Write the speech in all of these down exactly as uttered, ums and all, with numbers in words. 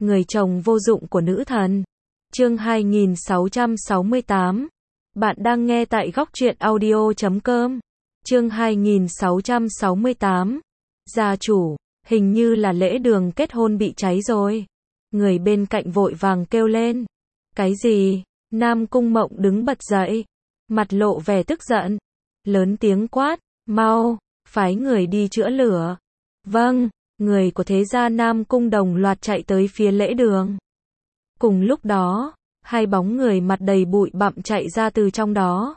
người chồng vô dụng của nữ thần. Chương hai nghìn sáu trăm sáu mươi tám. Bạn đang nghe tại góc truyện audio chấm com. Chương hai nghìn sáu trăm sáu mươi tám. Gia chủ, hình như là lễ đường kết hôn bị cháy rồi. Người bên cạnh vội vàng kêu lên. Cái gì? Nam Cung Mộng đứng bật dậy, mặt lộ vẻ tức giận, lớn tiếng quát, mau, phái người đi chữa lửa. Vâng, người của thế gia Nam Cung đồng loạt chạy tới phía lễ đường. Cùng lúc đó, hai bóng người mặt đầy bụi bặm chạy ra từ trong đó.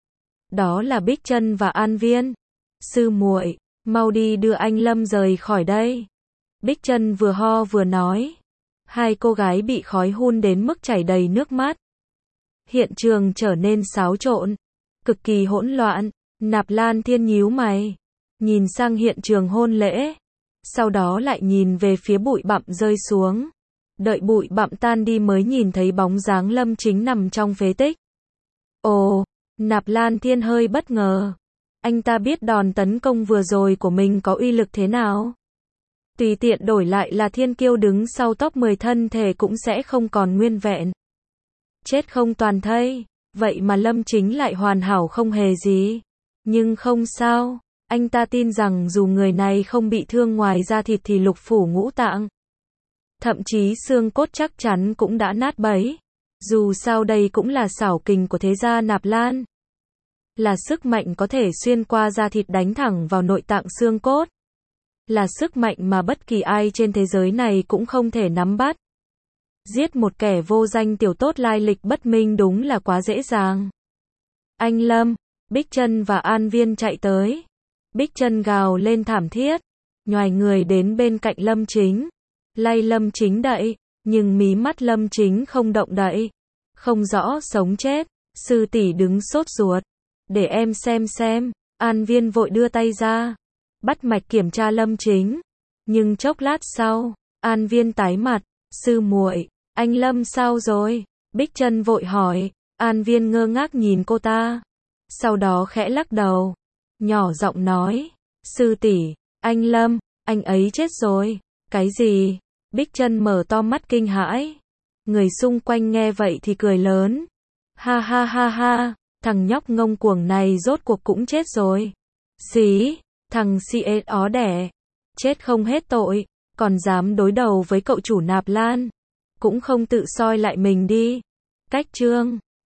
Đó là Bích Trân và An Viên. Sư muội, mau đi đưa anh Lâm rời khỏi đây. Bích Trân vừa ho vừa nói. Hai cô gái bị khói hun đến mức chảy đầy nước mắt. Hiện trường trở nên xáo trộn, cực kỳ hỗn loạn. Nạp Lan Thiên nhíu mày, nhìn sang hiện trường hôn lễ, sau đó lại nhìn về phía bụi bặm rơi xuống. Đợi bụi bặm tan đi mới nhìn thấy bóng dáng Lâm Chính nằm trong phế tích. Ồ, Nạp Lan Thiên hơi bất ngờ. Anh ta biết đòn tấn công vừa rồi của mình có uy lực thế nào. Tùy tiện đổi lại là thiên kiêu đứng sau top mười thân thể cũng sẽ không còn nguyên vẹn. Chết không toàn thây, vậy mà Lâm Chính lại hoàn hảo không hề gì. Nhưng không sao, anh ta tin rằng dù người này không bị thương ngoài da thịt thì lục phủ ngũ tạng, thậm chí xương cốt chắc chắn cũng đã nát bấy. Dù sao đây cũng là xảo kình của thế gia Nạp Lan. Là sức mạnh có thể xuyên qua da thịt đánh thẳng vào nội tạng xương cốt. Là sức mạnh mà bất kỳ ai trên thế giới này cũng không thể nắm bắt. Giết một kẻ vô danh tiểu tốt lai lịch bất minh đúng là quá dễ dàng. Anh Lâm, Bích Trân và An Viên chạy tới. Bích Trân gào lên thảm thiết, nhoài người đến bên cạnh Lâm Chính, lay Lâm Chính đậy, nhưng mí mắt Lâm Chính không động đậy. Không rõ sống chết, sư tỷ đứng sốt ruột. Để em xem xem. An Viên vội đưa tay ra, bắt mạch kiểm tra Lâm Chính. Nhưng chốc lát sau, An Viên tái mặt, sư muội, anh Lâm sao rồi? Bích Trân vội hỏi. An Viên ngơ ngác nhìn cô ta, sau đó khẽ lắc đầu, nhỏ giọng nói, sư tỷ, anh Lâm, anh ấy chết rồi. Cái gì? Bích Trân mở to mắt kinh hãi. Người xung quanh nghe vậy thì cười lớn. Ha ha ha ha, thằng nhóc ngông cuồng này rốt cuộc cũng chết rồi. Xí, thằng si ết ó đẻ, chết không hết tội, còn dám đối đầu với cậu chủ Nạp Lan, cũng không tự soi lại mình đi. Cách chương